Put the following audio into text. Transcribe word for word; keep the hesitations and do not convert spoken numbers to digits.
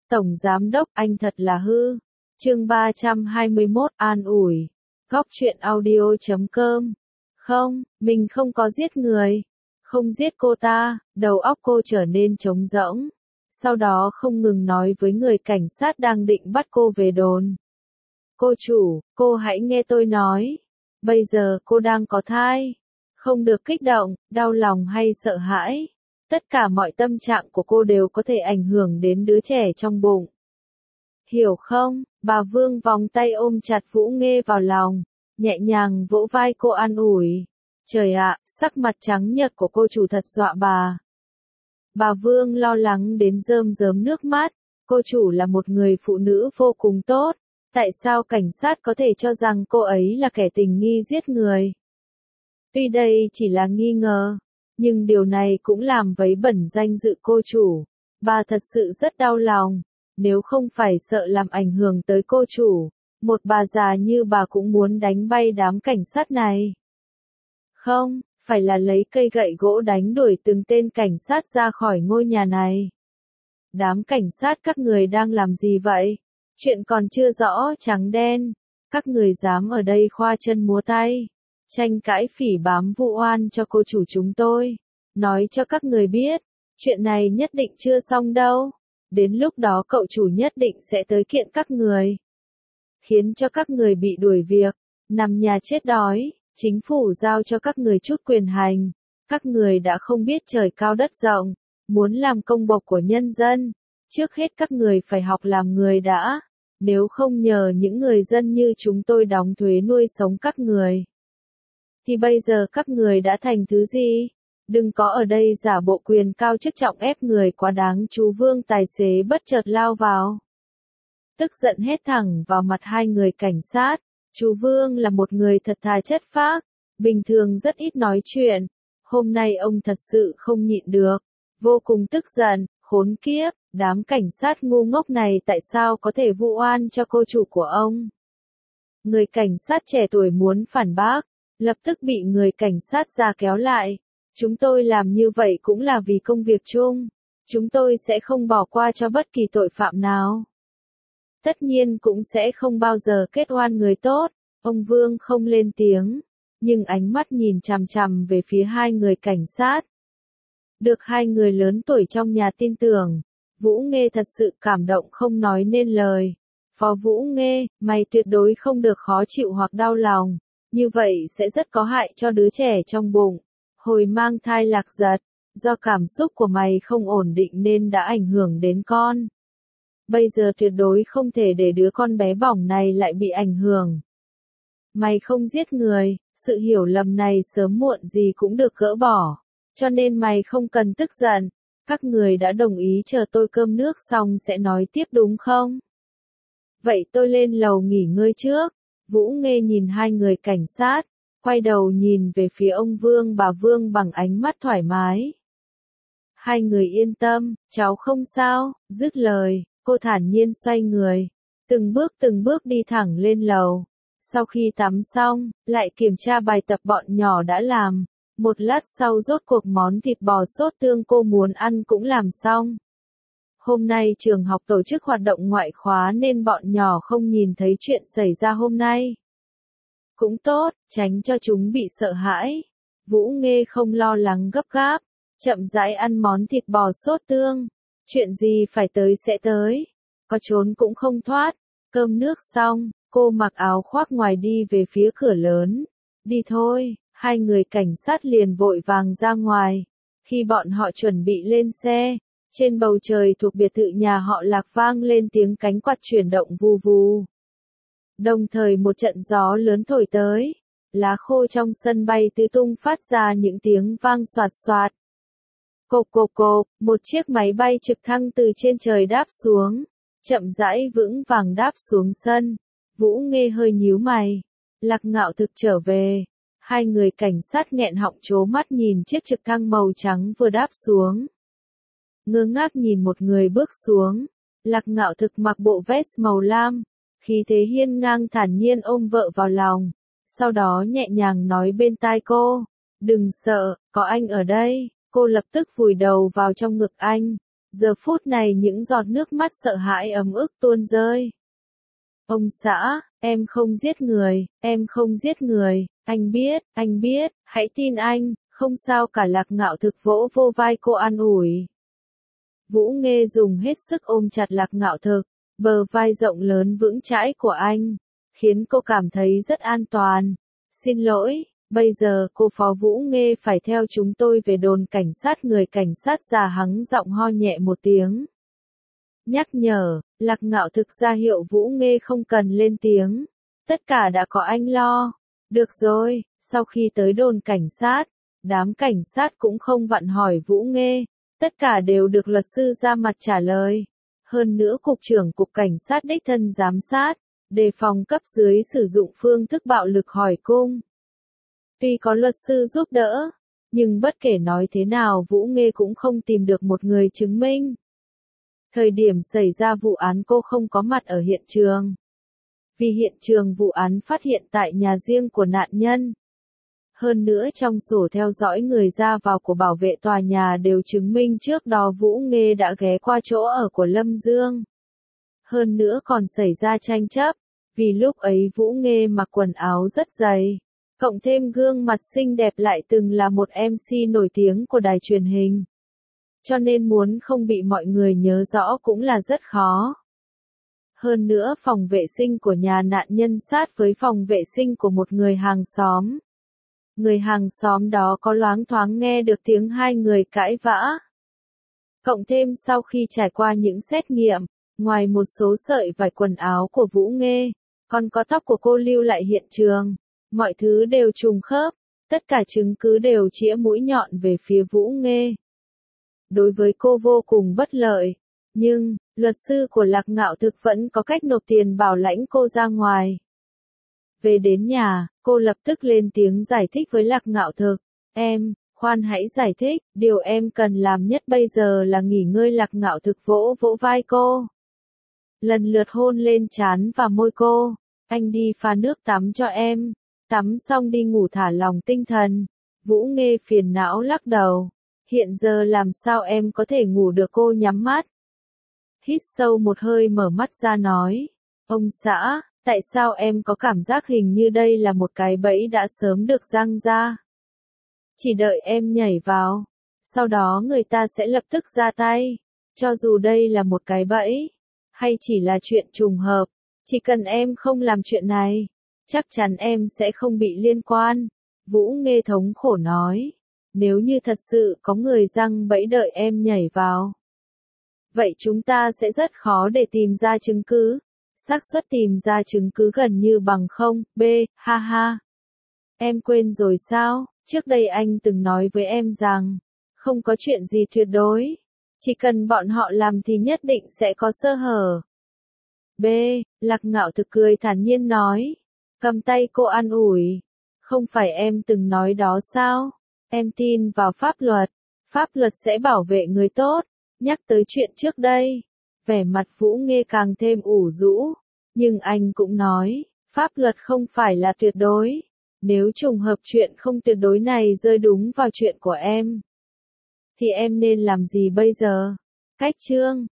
Tổng Giám Đốc, anh thật là hư. Chương ba trăm hai mươi mốt, an ủi. Góc truyện audio chấm com. Không, mình không có giết người. Không giết cô ta, đầu óc cô trở nên trống rỗng. Sau đó không ngừng nói với người cảnh sát đang định bắt cô về đồn. Cô chủ, cô hãy nghe tôi nói. Bây giờ cô đang có thai. Không được kích động, đau lòng hay sợ hãi. Tất cả mọi tâm trạng của cô đều có thể ảnh hưởng đến đứa trẻ trong bụng. Hiểu không? Bà Vương vòng tay ôm chặt Vũ Nghê vào lòng, nhẹ nhàng vỗ vai cô an ủi. Trời ạ, sắc mặt trắng nhợt của cô chủ thật dọa bà. Bà Vương lo lắng đến rơm rớm nước mắt, cô chủ là một người phụ nữ vô cùng tốt, tại sao cảnh sát có thể cho rằng cô ấy là kẻ tình nghi giết người? Tuy đây chỉ là nghi ngờ, nhưng điều này cũng làm vấy bẩn danh dự cô chủ. Bà thật sự rất đau lòng, nếu không phải sợ làm ảnh hưởng tới cô chủ, một bà già như bà cũng muốn đánh bay đám cảnh sát này. Không, phải là lấy cây gậy gỗ đánh đuổi từng tên cảnh sát ra khỏi ngôi nhà này. Đám cảnh sát các người đang làm gì vậy? Chuyện còn chưa rõ trắng đen, các người dám ở đây khoa chân múa tay, tranh cãi phỉ báng vụ oan cho cô chủ chúng tôi. Nói cho các người biết, chuyện này nhất định chưa xong đâu. Đến lúc đó cậu chủ nhất định sẽ tới kiện các người, khiến cho các người bị đuổi việc, nằm nhà chết đói. Chính phủ giao cho các người chút quyền hành, các người đã không biết trời cao đất rộng, muốn làm công bộc của nhân dân. Trước hết các người phải học làm người đã, nếu không nhờ những người dân như chúng tôi đóng thuế nuôi sống các người, thì bây giờ các người đã thành thứ gì? Đừng có ở đây giả bộ quyền cao chức trọng ép người quá đáng. Chú Vương tài xế bất chợt lao vào, tức giận hét thẳng vào mặt hai người cảnh sát. Chú Vương là một người thật thà chất phác, bình thường rất ít nói chuyện. Hôm nay ông thật sự không nhịn được, vô cùng tức giận, khốn kiếp, đám cảnh sát ngu ngốc này tại sao có thể vu oan cho cô chủ của ông? Người cảnh sát trẻ tuổi muốn phản bác, lập tức bị người cảnh sát già kéo lại. Chúng tôi làm như vậy cũng là vì công việc chung, chúng tôi sẽ không bỏ qua cho bất kỳ tội phạm nào. Tất nhiên cũng sẽ không bao giờ kết oan người tốt. Ông Vương không lên tiếng, nhưng ánh mắt nhìn chằm chằm về phía hai người cảnh sát. Được hai người lớn tuổi trong nhà tin tưởng, Vũ Nghê thật sự cảm động không nói nên lời. Phó Vũ Nghê, mày tuyệt đối không được khó chịu hoặc đau lòng, như vậy sẽ rất có hại cho đứa trẻ trong bụng. Hồi mang thai lạc giật, do cảm xúc của mày không ổn định nên đã ảnh hưởng đến con. Bây giờ tuyệt đối không thể để đứa con bé bỏng này lại bị ảnh hưởng. Mày không giết người, sự hiểu lầm này sớm muộn gì cũng được gỡ bỏ, cho nên mày không cần tức giận. Các người đã đồng ý chờ tôi cơm nước xong sẽ nói tiếp đúng không? Vậy tôi lên lầu nghỉ ngơi trước. Vũ Nghê nhìn hai người cảnh sát, quay đầu nhìn về phía ông Vương bà Vương bằng ánh mắt thoải mái. Hai người yên tâm, cháu không sao. Dứt lời, cô thản nhiên xoay người, từng bước từng bước đi thẳng lên lầu. Sau khi tắm xong, lại kiểm tra bài tập bọn nhỏ đã làm. Một lát sau rốt cuộc món thịt bò sốt tương cô muốn ăn cũng làm xong. Hôm nay trường học tổ chức hoạt động ngoại khóa nên bọn nhỏ không nhìn thấy chuyện xảy ra hôm nay. Cũng tốt, tránh cho chúng bị sợ hãi. Vũ Nghê không lo lắng gấp gáp, chậm rãi ăn món thịt bò sốt tương. Chuyện gì phải tới sẽ tới, có trốn cũng không thoát. Cơm nước xong, cô mặc áo khoác ngoài đi về phía cửa lớn. Đi thôi, hai người cảnh sát liền vội vàng ra ngoài. Khi bọn họ chuẩn bị lên xe, trên bầu trời thuộc biệt thự nhà họ Lạc vang lên tiếng cánh quạt chuyển động vù vù. Đồng thời một trận gió lớn thổi tới, lá khô trong sân bay tứ tung phát ra những tiếng vang xoạt xoạt. Cộp cộp cộp, một chiếc máy bay trực thăng từ trên trời đáp xuống, chậm rãi vững vàng đáp xuống sân. Vũ Nghê hơi nhíu mày. Lạc Ngạo Thực trở về. Hai người cảnh sát nghẹn họng trố mắt nhìn chiếc trực thăng màu trắng vừa đáp xuống. Ngơ ngác nhìn một người bước xuống. Lạc Ngạo Thực mặc bộ vest màu lam, khí thế hiên ngang thản nhiên ôm vợ vào lòng. Sau đó nhẹ nhàng nói bên tai cô, đừng sợ, có anh ở đây. Cô lập tức vùi đầu vào trong ngực anh, Giờ phút này những giọt nước mắt sợ hãi ấm ức tuôn rơi. Ông xã, em không giết người, em không giết người, anh biết, anh biết, hãy tin anh, không sao cả. Lạc Ngạo Thực vỗ vô vai cô an ủi. Vũ Nghê dùng hết sức ôm chặt Lạc Ngạo Thực, bờ vai rộng lớn vững chãi của anh, khiến cô cảm thấy rất an toàn. Xin lỗi, bây giờ cô Phó Vũ Nghê phải theo chúng tôi về đồn cảnh sát. Người cảnh sát già hắng giọng ho nhẹ một tiếng. Nhắc nhở, Lạc Ngạo Thực ra hiệu Vũ Nghê không cần lên tiếng. Tất cả đã có anh lo. Được rồi, sau khi tới đồn cảnh sát, đám cảnh sát cũng không vặn hỏi Vũ Nghê. Tất cả đều được luật sư ra mặt trả lời. Hơn nữa cục trưởng cục cảnh sát đích thân giám sát, đề phòng cấp dưới sử dụng phương thức bạo lực hỏi cung. Tuy có luật sư giúp đỡ, nhưng bất kể nói thế nào Vũ Nghê cũng không tìm được một người chứng minh. Thời điểm xảy ra vụ án cô không có mặt ở hiện trường. Vì hiện trường vụ án phát hiện tại nhà riêng của nạn nhân. Hơn nữa trong sổ theo dõi người ra vào của bảo vệ tòa nhà đều chứng minh trước đó Vũ Nghê đã ghé qua chỗ ở của Lâm Dương. Hơn nữa còn xảy ra tranh chấp, vì lúc ấy Vũ Nghê mặc quần áo rất dày, cộng thêm gương mặt xinh đẹp lại từng là một em xê nổi tiếng của đài truyền hình. Cho nên muốn không bị mọi người nhớ rõ cũng là rất khó. Hơn nữa phòng vệ sinh của nhà nạn nhân sát với phòng vệ sinh của một người hàng xóm. Người hàng xóm đó có loáng thoáng nghe được tiếng hai người cãi vã. Cộng thêm sau khi trải qua những xét nghiệm, ngoài một số sợi vải quần áo của Vũ Nghê, còn có tóc của cô lưu lại hiện trường, mọi thứ đều trùng khớp, tất cả chứng cứ đều chĩa mũi nhọn về phía Vũ Nghê. Đối với cô vô cùng bất lợi, nhưng, luật sư của Lạc Ngạo Thực vẫn có cách nộp tiền bảo lãnh cô ra ngoài. Về đến nhà, cô lập tức lên tiếng giải thích với Lạc Ngạo Thực. Em, khoan hãy giải thích, điều em cần làm nhất bây giờ là nghỉ ngơi. Lạc Ngạo Thực vỗ vỗ vai cô. Lần lượt hôn lên trán và môi cô. Anh đi pha nước tắm cho em. Tắm xong đi ngủ thả lòng tinh thần. Vũ Nghê phiền não lắc đầu. Hiện giờ làm sao em có thể ngủ được? Cô nhắm mắt. Hít sâu một hơi mở mắt ra nói. Ông xã, tại sao em có cảm giác hình như đây là một cái bẫy đã sớm được giăng ra? Chỉ đợi em nhảy vào, sau đó người ta sẽ lập tức ra tay. Cho dù đây là một cái bẫy, hay chỉ là chuyện trùng hợp, chỉ cần em không làm chuyện này, chắc chắn em sẽ không bị liên quan. Vũ Nghê thống khổ nói. Nếu như thật sự có người giăng bẫy đợi em nhảy vào, vậy chúng ta sẽ rất khó để tìm ra chứng cứ. Xác suất tìm ra chứng cứ gần như bằng không. B, ha ha. Em quên rồi sao? Trước đây anh từng nói với em rằng, không có chuyện gì tuyệt đối. Chỉ cần bọn họ làm thì nhất định sẽ có sơ hở. B, Lạc Ngạo Thực cười thản nhiên nói. Cầm tay cô an ủi. Không phải em từng nói đó sao? Em tin vào pháp luật. Pháp luật sẽ bảo vệ người tốt. Nhắc tới chuyện trước đây, vẻ mặt Vũ Nghê càng thêm ủ rũ. Nhưng anh cũng nói, pháp luật không phải là tuyệt đối. Nếu trùng hợp chuyện không tuyệt đối này rơi đúng vào chuyện của em, thì em nên làm gì bây giờ? Cách chương